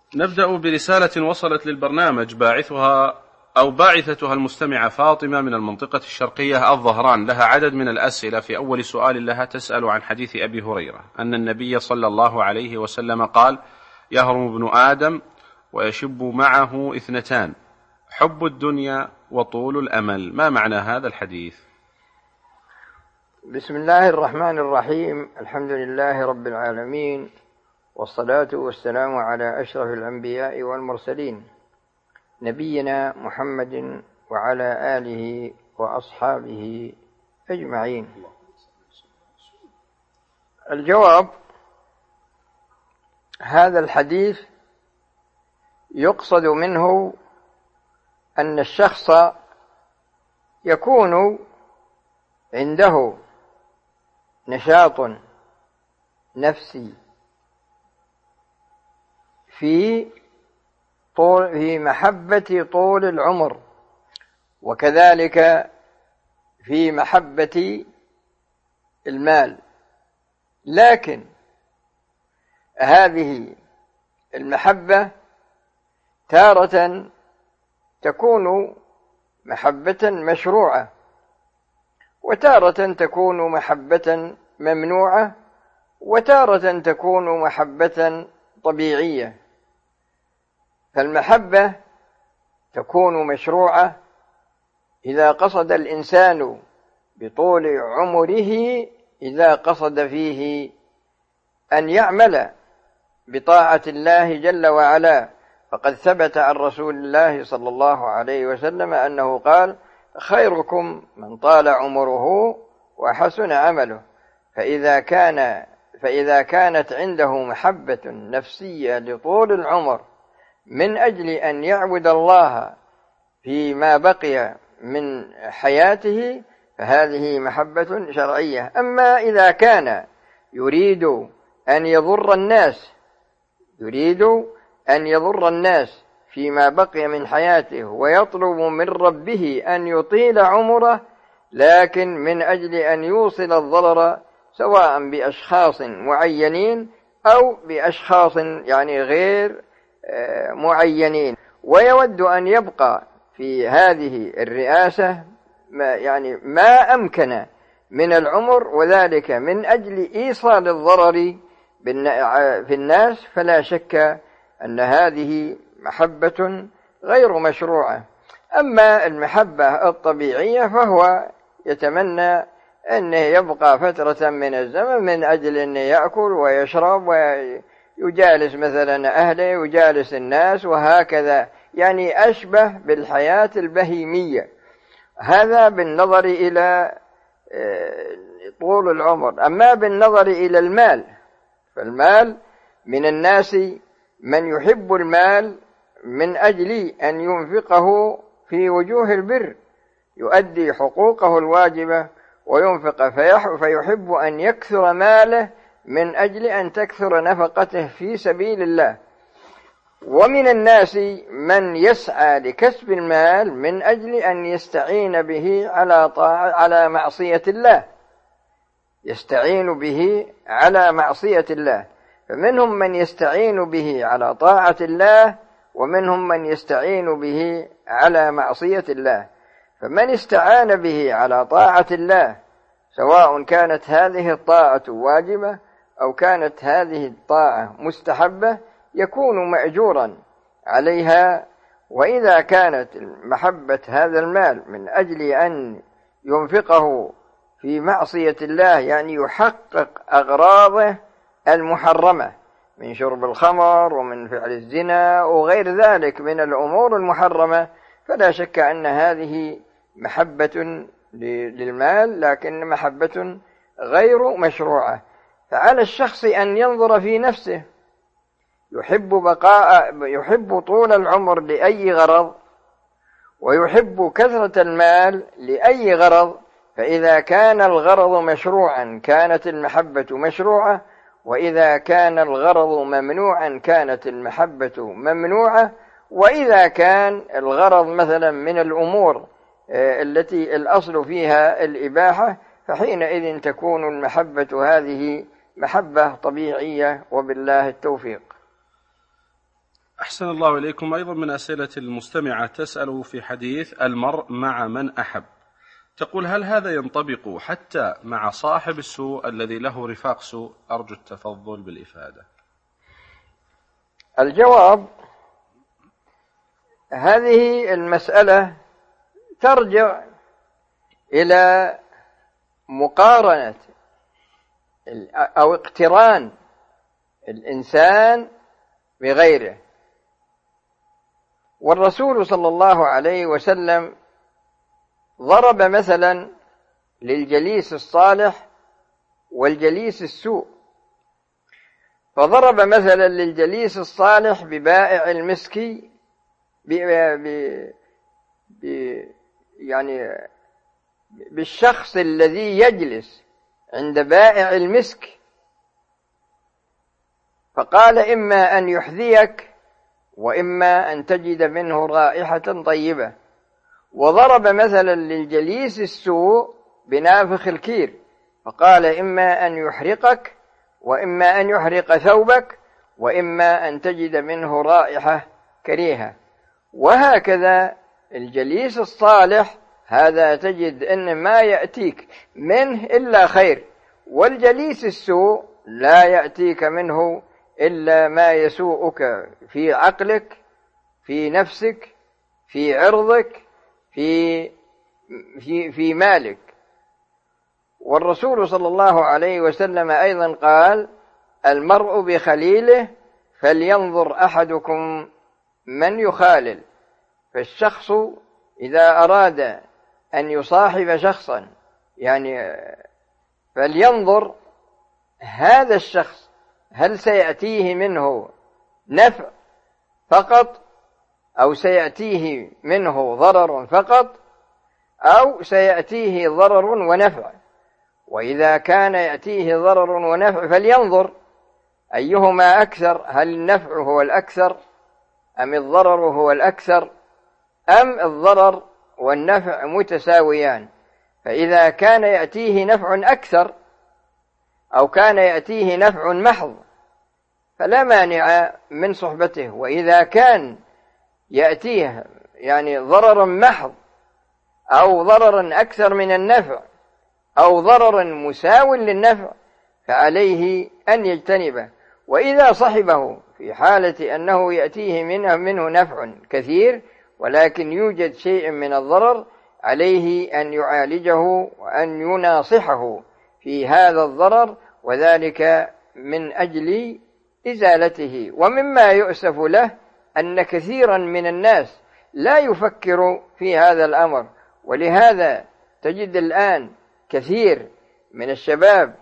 نبدأ برسالة وصلت للبرنامج باعثتها المستمعة فاطمة من المنطقة الشرقية الظهران. لها عدد من الأسئلة. في أول سؤال لها تسأل عن حديث أبي هريرة أن النبي صلى الله عليه وسلم قال: يهرم ابن آدم ويشب معه اثنتان: حب الدنيا وطول الأمل. ما معنى هذا الحديث؟ بسم الله الرحمن الرحيم. الحمد لله رب العالمين، والصلاة والسلام على أشرف الأنبياء والمرسلين، نبينا محمد وعلى آله وأصحابه أجمعين. الجواب: هذا الحديث يقصد منه أن الشخص يكون عنده نشاط نفسي في محبة طول العمر، وكذلك في محبة المال، لكن هذه المحبة تارة تكون محبة مشروعة، وتارة تكون محبة ممنوعة، وتارة تكون محبة طبيعية. فالمحبة تكون مشروعة إذا قصد الإنسان بطول عمره، إذا قصد فيه أن يعمل بطاعة الله جل وعلا. فقد ثبت عن رسول الله صلى الله عليه وسلم أنه قال: خيركم من طال عمره وحسن عمله. فإذا كانت عنده محبة نفسية لطول العمر من أجل أن يعبد الله فيما بقي من حياته، فهذه محبة شرعية. أما إذا كان يريد أن يضر الناس فيما بقي من حياته، ويطلب من ربه أن يطيل عمره، لكن من أجل أن يوصل الضرر سواء بأشخاص معينين أو بأشخاص غير معينين، ويود أن يبقى في هذه الرئاسة ما أمكن من العمر، وذلك من أجل إيصال الضرر في الناس، فلا شك أن هذه محبة غير مشروعة. أما المحبة الطبيعية فهو يتمنى أن يبقى فترة من الزمن من أجل أن يأكل ويشرب ويجالس مثلا أهله، يجالس الناس، وهكذا، أشبه بالحياة البهيمية. هذا بالنظر إلى طول العمر. أما بالنظر إلى المال، فالمال من الناس من يحب المال من أجل أن ينفقه في وجوه البر، يؤدي حقوقه الواجبة وينفق، فيحب أن يكثر ماله من أجل أن تكثر نفقته في سبيل الله. ومن الناس من يسعى لكسب المال من أجل أن يستعين به على معصية الله، يستعين به على معصية الله. فمنهم من يستعين به على طاعة الله، ومنهم من يستعين به على معصية الله. فمن استعان به على طاعة الله، سواء كانت هذه الطاعة واجبة أو كانت هذه الطاعة مستحبة، يكون مأجورا عليها. وإذا كانت محبة هذا المال من أجل أن ينفقه في معصية الله، يحقق أغراضه المحرمة من شرب الخمر ومن فعل الزنا وغير ذلك من الأمور المحرمة، فلا شك أن هذه محبة للمال، لكن محبة غير مشروعة. فعلى الشخص أن ينظر في نفسه، يحب طول العمر لأي غرض، ويحب كثرة المال لأي غرض. فإذا كان الغرض مشروعا كانت المحبة مشروعة، وإذا كان الغرض ممنوعا كانت المحبة ممنوعة. وإذا كان الغرض مثلا من الأمور التي الأصل فيها الإباحة، فحينئذ تكون المحبة هذه محبة طبيعية، وبالله التوفيق. أحسن الله إليكم. أيضا من أسئلة المستمعة تسأل في حديث المرء مع من أحب، تقول: هل هذا ينطبق حتى مع صاحب السوء الذي له رفاق سوء؟ أرجو التفضل بالإفادة. الجواب: هذه المسألة ترجع إلى مقارنة أو اقتران الإنسان بغيره. والرسول صلى الله عليه وسلم ضرب مثلا للجليس الصالح والجليس السوء، فضرب مثلا للجليس الصالح ببائع المسك يعني بالشخص الذي يجلس عند بائع المسك، فقال: إما أن يحذيك وإما أن تجد منه رائحة طيبة. وضرب مثلا للجليس السوء بنافخ الكير، فقال: إما أن يحرقك وإما أن يحرق ثوبك وإما أن تجد منه رائحة كريهة. وهكذا الجليس الصالح هذا تجد أن ما يأتيك منه إلا خير، والجليس السوء لا يأتيك منه إلا ما يسوءك في عقلك، في نفسك، في عرضك، في مالك. والرسول صلى الله عليه وسلم أيضا قال: المرء بخليله فلينظر أحدكم من يخالل. فالشخص إذا أراد أن يصاحب شخصا يعني فلينظر هذا الشخص هل سيأتيه منه نفع فقط أو سيأتيه منه ضرر فقط أو سيأتيه ضرر ونفع. وإذا كان يأتيه ضرر ونفع فلينظر أيهما أكثر، هل النفع هو الأكثر أم الضرر هو الأكثر، أم الضرر والنفع متساويان. فإذا كان يأتيه نفع أكثر أو كان يأتيه نفع محض فلا مانع من صحبته. وإذا كان يأتيه يعني ضرر محض أو ضرر أكثر من النفع أو ضرر مساو للنفع فعليه أن يجتنبه. وإذا صحبه في حالة أنه يأتيه منه نفع كثير ولكن يوجد شيء من الضرر عليه أن يعالجه وأن يناصحه في هذا الضرر، وذلك من أجل إزالته. ومما يؤسف له أن كثيرا من الناس لا يفكر في هذا الأمر، ولهذا تجد الآن كثير من الشباب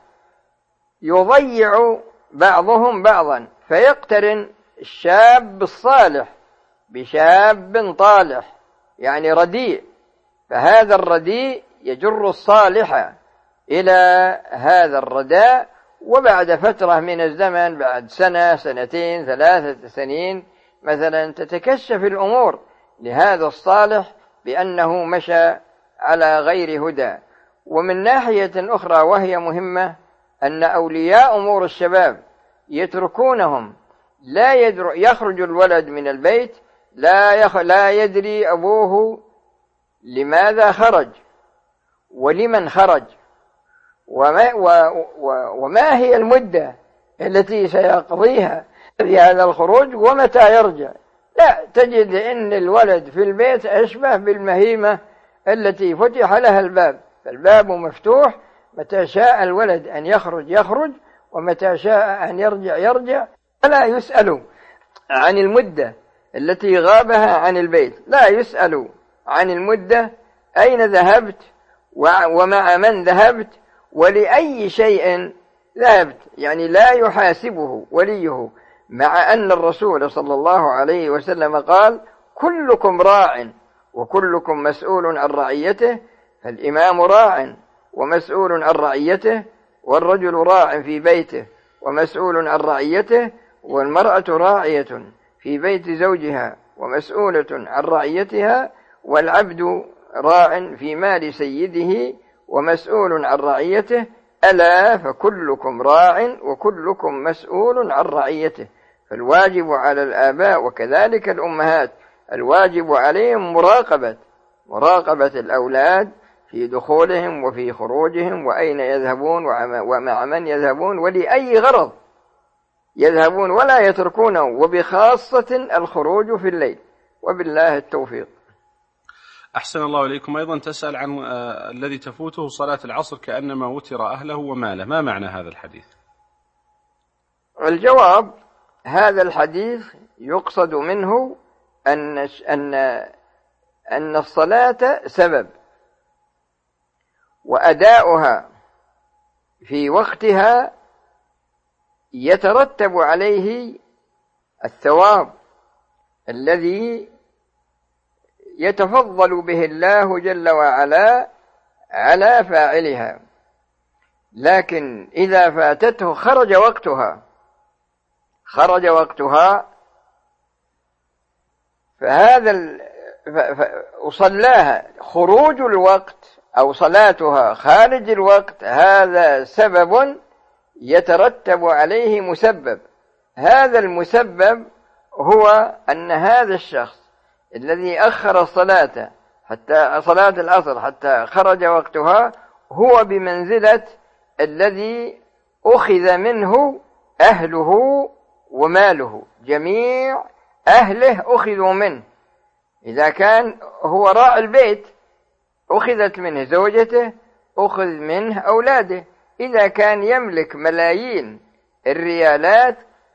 يضيع بعضهم بعضا، فيقترن الشاب الصالح بشاب طالح يعني رديء، فهذا الرديء يجر الصالح إلى هذا الرداء، وبعد فترة من الزمن بعد سنة سنتين 3 سنين مثلا تتكشف الأمور لهذا الصالح بأنه مشى على غير هدى. ومن ناحية أخرى وهي مهمة أن أولياء أمور الشباب يتركونهم لا يخرج الولد من البيت لا يدري أبوه لماذا خرج ولمن خرج وما هي المدة التي سيقضيها في هذا الخروج ومتى يرجع. لا، تجد أن الولد في البيت أشبه بالمهيمة التي فتح لها الباب، فالباب مفتوح، متى شاء الولد أن يخرج ومتى شاء أن يرجع. فلا يسأل عن المدة التي غابها عن البيت، لا يسأل عن المدة، أين ذهبت ومع من ذهبت ولأي شيء ذهبت، يعني لا يحاسبه وليه. مع أن الرسول صلى الله عليه وسلم قال: كلكم راع وكلكم مسؤول عن رعيته، فالإمام راع ومسؤول عن رعيته، والرجل راع في بيته ومسؤول عن رعيته، والمرأة راعية في بيت زوجها ومسؤولة عن رعيتها، والعبد راع في مال سيده ومسؤول عن رعيته، ألا فكلكم راع وكلكم مسؤول عن رعيته. فالواجب على الآباء وكذلك الأمهات الواجب عليهم مراقبة الأولاد في دخولهم وفي خروجهم وأين يذهبون ومع من يذهبون ولأي غرض يذهبون ولا يتركونه، وبخاصة الخروج في الليل، وبالله التوفيق. أحسن الله إليكم. أيضا تسأل عن الذي تفوته صلاة العصر كأنما وتر أهله وماله، ما معنى هذا الحديث؟ الجواب: هذا الحديث يقصد منه أن الصلاة سبب، وأداؤها في وقتها يترتب عليه الثواب الذي يتفضل به الله جل وعلا على فاعلها. لكن إذا فاتته خرج وقتها فهذا وصلاها خروج الوقت أو صلاتها خارج الوقت، هذا سبب يترتب عليه مسبب. هذا المسبب هو أن هذا الشخص الذي أخر الصلاة حتى صلاة العصر حتى خرج وقتها هو بمنزلة الذي أخذ منه أهله وماله، جميع أهله أخذوا منه. إذا كان هو راعي البيت أخذت منه زوجته، أخذ منه أولاده. إذا كان يملك ملايين الريالات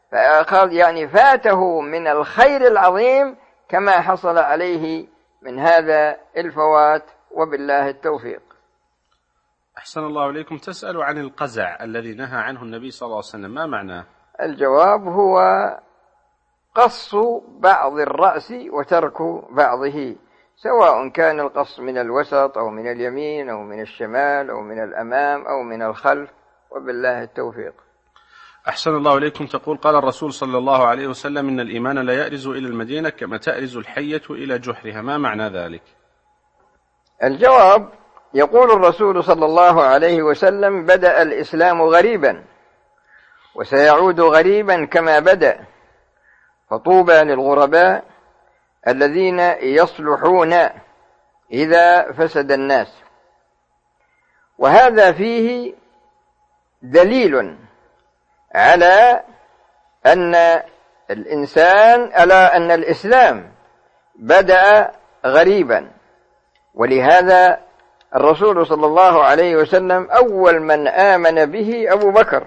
فاته من الخير العظيم كما حصل عليه من هذا الفوات، وبالله التوفيق. أحسن الله إليكم. تسأل عن القزع الذي نهى عنه النبي صلى الله عليه وسلم، ما معناه؟ الجواب هو قص بعض الرأس وترك بعضه، سواء كان القص من الوسط أو من اليمين أو من الشمال أو من الأمام أو من الخلف، وبالله التوفيق. أحسن الله إليكم. تقول: قال الرسول صلى الله عليه وسلم: إن الإيمان لا يأرز إلى المدينة كما تأرز الحية إلى جحرها، ما معنى ذلك؟ الجواب: يقول الرسول صلى الله عليه وسلم: بدأ الإسلام غريبا وسيعود غريبا كما بدأ، فطوبى للغرباء الذين يصلحون إذا فسد الناس. وهذا فيه دليل على أن الإسلام بدأ غريبا، ولهذا الرسول صلى الله عليه وسلم أول من آمن به أبو بكر،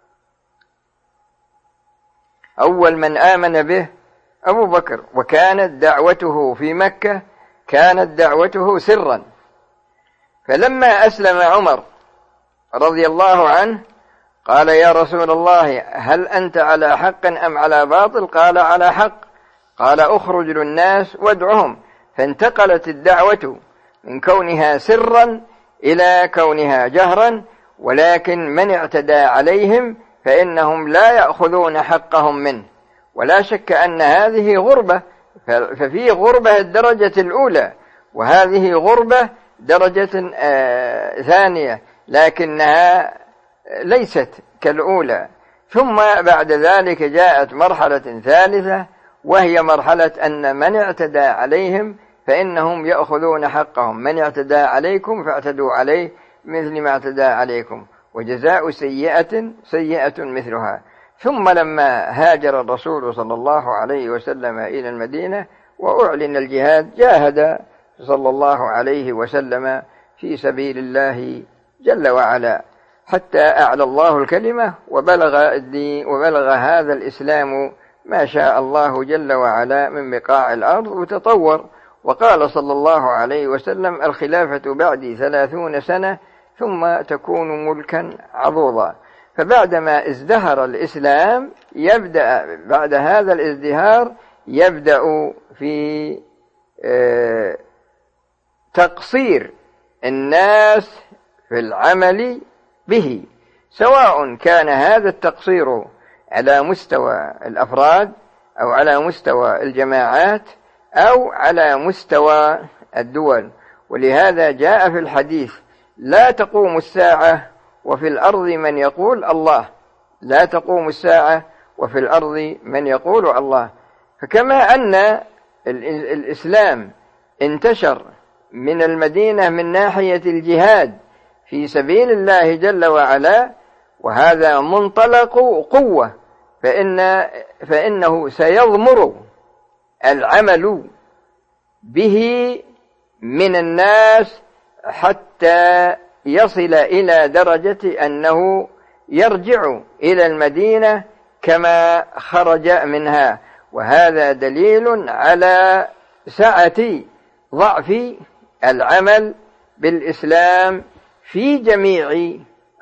وكانت دعوته في مكة كانت دعوته سرا. فلما أسلم عمر رضي الله عنه قال: يا رسول الله، هل أنت على حق أم على باطل؟ قال: على حق. قال: أخرج للناس وادعهم. فانتقلت الدعوة من كونها سرا إلى كونها جهرا، ولكن من اعتدى عليهم فإنهم لا يأخذون حقهم منه. ولا شك أن هذه غربة، ففي غربة الدرجة الأولى، وهذه غربة درجة ثانية، لكنها ليست كالأولى. ثم بعد ذلك جاءت مرحلة ثالثة، وهي مرحلة أن من اعتدى عليهم فإنهم يأخذون حقهم. من اعتدى عليكم فاعتدوا عليه مثل ما اعتدى عليكم، وجزاء سيئة سيئة مثلها. ثم لما هاجر الرسول صلى الله عليه وسلم إلى المدينة وأعلن الجهاد، جاهد صلى الله عليه وسلم في سبيل الله جل وعلا حتى أعلى الله الكلمة، وبلغ هذا الإسلام ما شاء الله جل وعلا من بقاع الأرض وتطور. وقال صلى الله عليه وسلم: الخلافة بعدي 30 سنة ثم تكون ملكا عضوضا. فبعدما ازدهر الإسلام يبدأ بعد هذا الازدهار في تقصير الناس في العمل به، سواء كان هذا التقصير على مستوى الأفراد أو على مستوى الجماعات أو على مستوى الدول. ولهذا جاء في الحديث: لا تقوم الساعة وفي الأرض من يقول الله. لا تقوم الساعة وفي الأرض من يقول الله. فكما أن الإسلام انتشر من المدينة من ناحية الجهاد في سبيل الله جل وعلا، وهذا منطلق قوة، فإنه سيضمر العمل به من الناس حتى يصل إلى درجة أنه يرجع إلى المدينة كما خرج منها. وهذا دليل على سعة ضعف العمل بالإسلام في جميع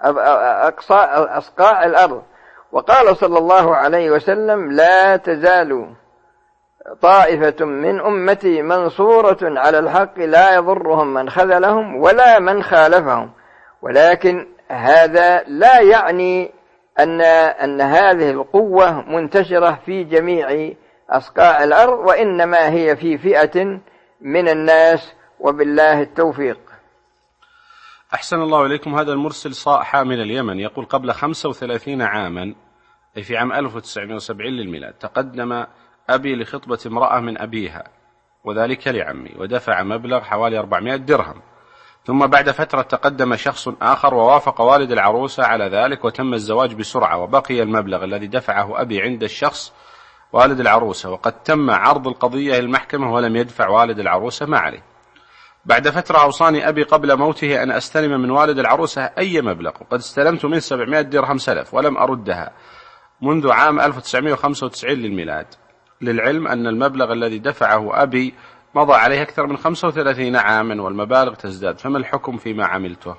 أصقاع الأرض. وقال صلى الله عليه وسلم: لا تزال طائفة من أمتي منصورة على الحق لا يضرهم من خذلهم ولا من خالفهم. ولكن هذا لا يعني أن هذه القوة منتشرة في جميع أصقاع الأرض، وإنما هي في فئة من الناس، وبالله التوفيق. أحسن الله إليكم. هذا المرسل صاحى من اليمن يقول: قبل 35 عاما، أي في عام 1970 للميلاد، تقدم أبي لخطبة امرأة من أبيها، وذلك لعمي، ودفع مبلغ حوالي 400 درهم. ثم بعد فترة تقدم شخص آخر ووافق والد العروسة على ذلك، وتم الزواج بسرعة، وبقي المبلغ الذي دفعه أبي عند الشخص والد العروسة، وقد تم عرض القضية للمحكمة ولم يدفع والد العروسة ما عليه. بعد فترة أوصاني أبي قبل موته أن أستلم من والد العروسة أي مبلغ، وقد استلمت من 700 درهم سلف ولم أردها منذ عام 1995 للميلاد، للعلم أن المبلغ الذي دفعه أبي مضى عليه أكثر من 35 عاما والمبالغ تزداد، فما الحكم فيما عملته؟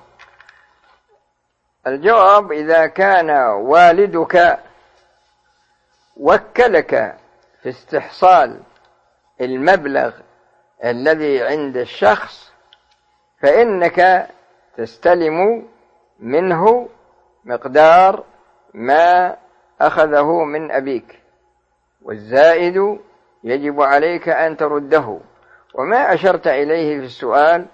الجواب: إذا كان والدك وكلك في استحصال المبلغ الذي عند الشخص، فإنك تستلم منه مقدار ما أخذه من أبيك، والزائد يجب عليك أن ترده. وما أشرت إليه في السؤال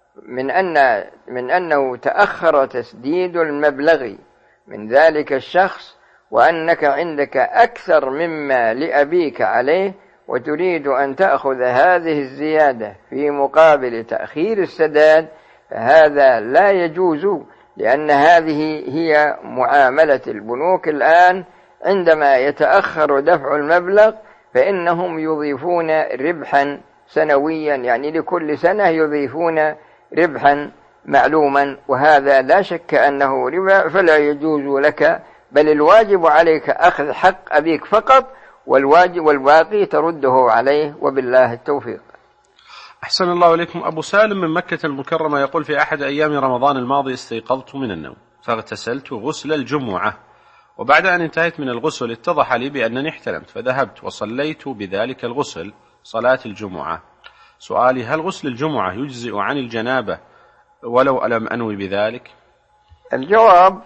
من أنه تأخر تسديد المبلغ من ذلك الشخص، وأنك عندك أكثر مما لأبيك عليه، وتريد أن تأخذ هذه الزيادة في مقابل تأخير السداد، فهذا لا يجوز، لأن هذه هي معاملة البنوك الآن. عندما يتأخر دفع المبلغ فإنهم يضيفون ربحا سنويا، يعني لكل سنة يضيفون ربحا معلوما، وهذا لا شك أنه ربا، فلا يجوز لك، بل الواجب عليك أخذ حق أبيك فقط، والباقي ترده عليه، وبالله التوفيق. أحسن الله إليكم. أبو سالم من مكة المكرمة يقول: في أحد أيام رمضان الماضي استيقظت من النوم فاغتسلت غسل الجمعة، وبعد أن انتهيت من الغسل اتضح لي بأنني احتلمت، فذهبت وصليت بذلك الغسل صلاة الجمعة. سؤالي: هل غسل الجمعة يجزئ عن الجنابة ولو لم أنوي بذلك؟ الجواب: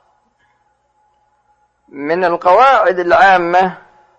من القواعد العامة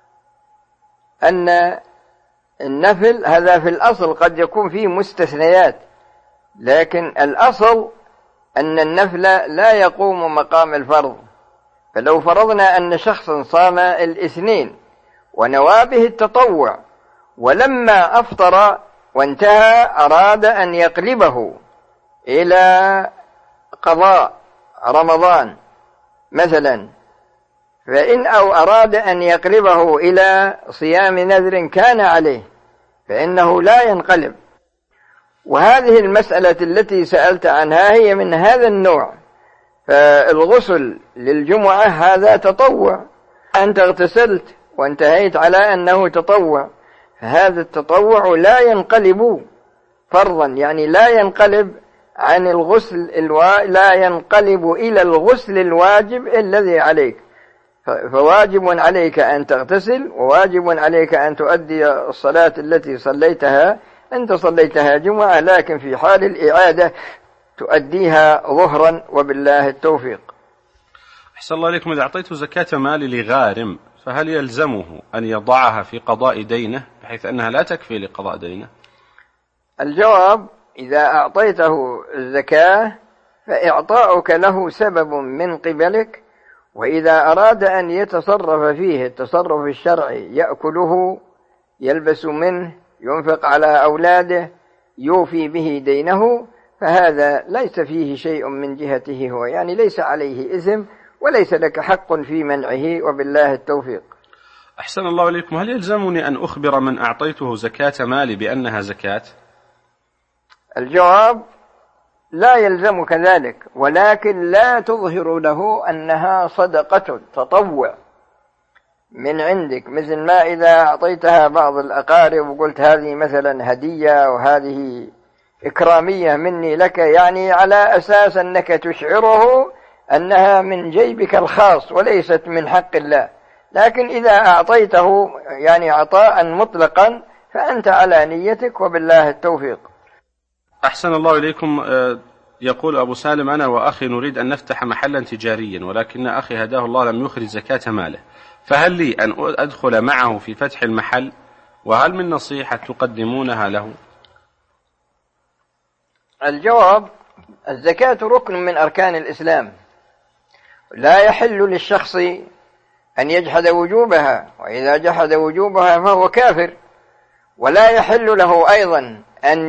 أن النفل هذا في الأصل قد يكون فيه مستثنيات، لكن الأصل أن النفل لا يقوم مقام الفرض. فلو فرضنا أن شخصا صام الاثنين ونوى به التطوع، ولما أفطر وانتهى أراد أن يقلبه إلى قضاء رمضان مثلا، أو أراد أن يقلبه إلى صيام نذر كان عليه، فإنه لا ينقلب. وهذه المسألة التي سألت عنها هي من هذا النوع. فالغسل للجمعة هذا تطوع، أنت اغتسلت وانتهيت على أنه تطوع، فهذا التطوع لا ينقلب فرضا، يعني لا ينقلب عن الغسل لا ينقلب إلى الغسل الواجب الذي عليك. فواجب عليك أن تغتسل، وواجب عليك أن تؤدي الصلاة التي صليتها. أنت صليتها جمعة، لكن في حال الإعادة تؤديها ظهرا، وبالله التوفيق. أحسن الله إليكم. إذا أعطيت زكاة مالي لغارم فهل يلزمه أن يضعها في قضاء دينه بحيث أنها لا تكفي لقضاء دينه؟ الجواب: إذا أعطيته الزكاة فإعطاؤك له سبب من قبلك، وإذا أراد أن يتصرف فيه التصرف الشرعي يأكله، يلبس منه، ينفق على أولاده، يوفي به دينه، فهذا ليس فيه شيء من جهته هو، يعني ليس عليه إثم وليس لك حق في منعه، وبالله التوفيق. أحسن الله إليكم. هل يلزمني أن أخبر من أعطيته زكاة مالي بأنها زكاة؟ الجواب: لا يلزمك ذلك، ولكن لا تظهر له أنها صدقة تطوع من عندك، مثل ما إذا أعطيتها بعض الأقارب وقلت هذه مثلا هدية وهذه إكرامية مني لك، يعني على أساس أنك تشعره أنها من جيبك الخاص وليست من حق الله. لكن إذا أعطيته يعني عطاء مطلقا فأنت على نيتك، وبالله التوفيق. أحسن الله إليكم. يقول أبو سالم: أنا وأخي نريد أن نفتح محلا تجاريا، ولكن أخي هداه الله لم يخرج زكاة ماله، فهل لي أن أدخل معه في فتح المحل؟ وهل من نصيحة تقدمونها له؟ الجواب: الزكاة ركن من أركان الإسلام، لا يحل للشخص أن يجحد وجوبها، وإذا جحد وجوبها فهو كافر. ولا يحل له أيضا أن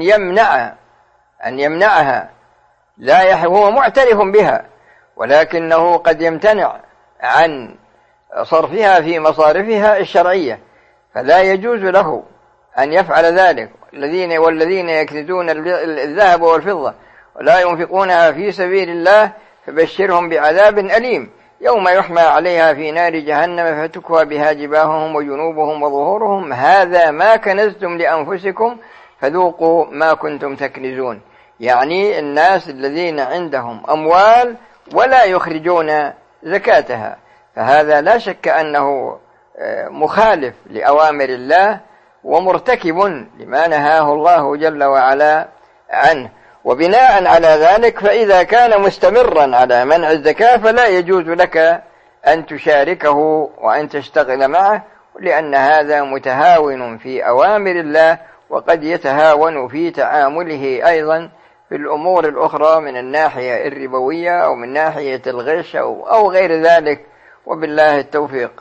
يمنعها، هو معترف بها، ولكنه قد يمتنع عن صرفها في مصارفها الشرعية، فلا يجوز له أن يفعل ذلك. والذين يكنزون الذهب والفضة ولا ينفقونها في سبيل الله فبشرهم بعذاب أليم يوم يحمى عليها في نار جهنم فتكوى بها جباههم وجنوبهم وظهورهم هذا ما كنزتم لأنفسكم فذوقوا ما كنتم تكنزون. يعني الناس الذين عندهم أموال ولا يخرجون زكاتها، فهذا لا شك أنه مخالف لأوامر الله ومرتكب لما نهاه الله جل وعلا عنه. وبناء على ذلك فإذا كان مستمرا على منع الزكاة فلا يجوز لك أن تشاركه وأن تشتغل معه، لأن هذا متهاون في أوامر الله، وقد يتهاون في تعامله أيضا في الأمور الأخرى من الناحية الربوية أو من ناحية الغش أو غير ذلك، وبالله التوفيق.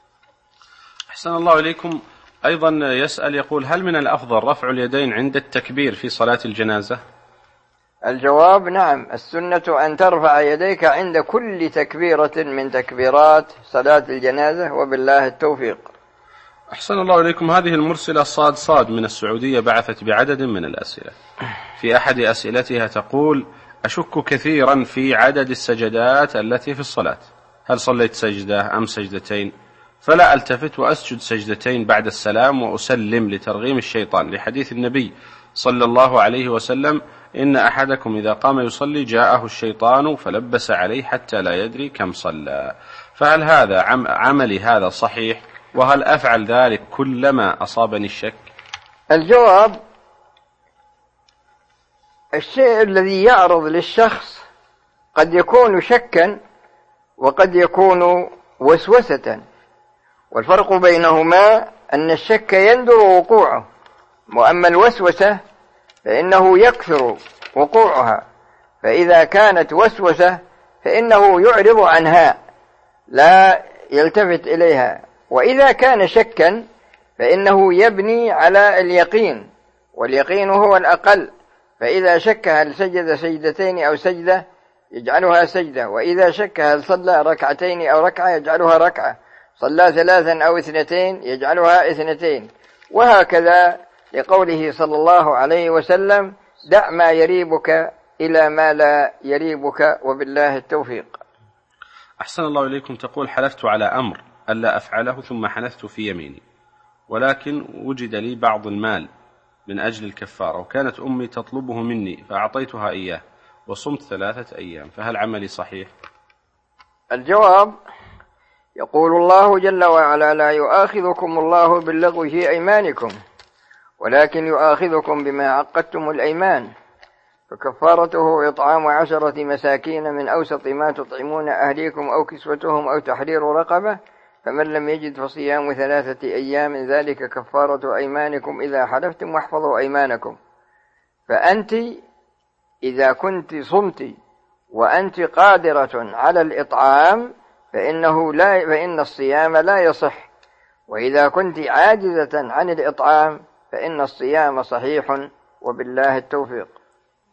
أحسن الله إليكم. أيضا يسأل يقول: هل من الأفضل رفع اليدين عند التكبير في صلاة الجنازة؟ الجواب: نعم، السنة أن ترفع يديك عند كل تكبيرة من تكبيرات صلاة الجنازة، وبالله التوفيق. أحسن الله إليكم. هذه المرسلة صاد من السعودية بعثت بعدد من الأسئلة. في أحد أسئلتها تقول: أشك كثيرا في عدد السجدات التي في الصلاة، هل صليت سجدة أم سجدتين؟ فلا ألتفت وأسجد سجدتين بعد السلام وأسلم لترغيم الشيطان، لحديث النبي صلى الله عليه وسلم: إن أحدكم إذا قام يصلي جاءه الشيطان فلبس عليه حتى لا يدري كم صلى. فهل هذا عملي هذا صحيح؟ وهل أفعل ذلك كلما أصابني الشك؟ الجواب: الشيء الذي يعرض للشخص قد يكون شكا وقد يكون وسوسة، والفرق بينهما أن الشك يندر وقوعه، وأما الوسوسة فإنه يكثر وقوعها، فإذا كانت وسوسة فإنه يعرض عنها لا يلتفت إليها، وإذا كان شكا فإنه يبني على اليقين، واليقين هو الأقل، فإذا شك هل سجد سجدتين أو سجدة يجعلها سجدة، وإذا شك هل صلى ركعتين أو ركعة يجعلها ركعة، صلى ثلاثا أو اثنتين يجعلها اثنتين، وهكذا، لقوله صلى الله عليه وسلم: دع ما يريبك إلى ما لا يريبك، وبالله التوفيق. أحسن الله إليكم. تقول: حلفت على أمر ألا أفعله ثم حنثت في يميني، ولكن وجد لي بعض المال من أجل الكفارة، وكانت أمي تطلبه مني فأعطيتها إياه وصمت 3 أيام، فهل عملي صحيح؟ الجواب: يقول الله جل وعلا: لا يؤاخذكم الله باللغو في أيمانكم ولكن يؤاخذكم بما عقدتم الأيمان، فكفارته إطعام 10 مساكين من أوسط ما تطعمون أهليكم أو كسوتهم أو تحرير رقبة، فمن لم يجد فصيام 3 أيام ذلك كفارة أيمانكم إذا حلفتم، واحفظوا أيمانكم. فأنت إذا كنت صمت وأنت قادرة على الإطعام فإن الصيام لا يصح، وإذا كنت عاجزة عن الإطعام فإن الصيام صحيح، وبالله التوفيق.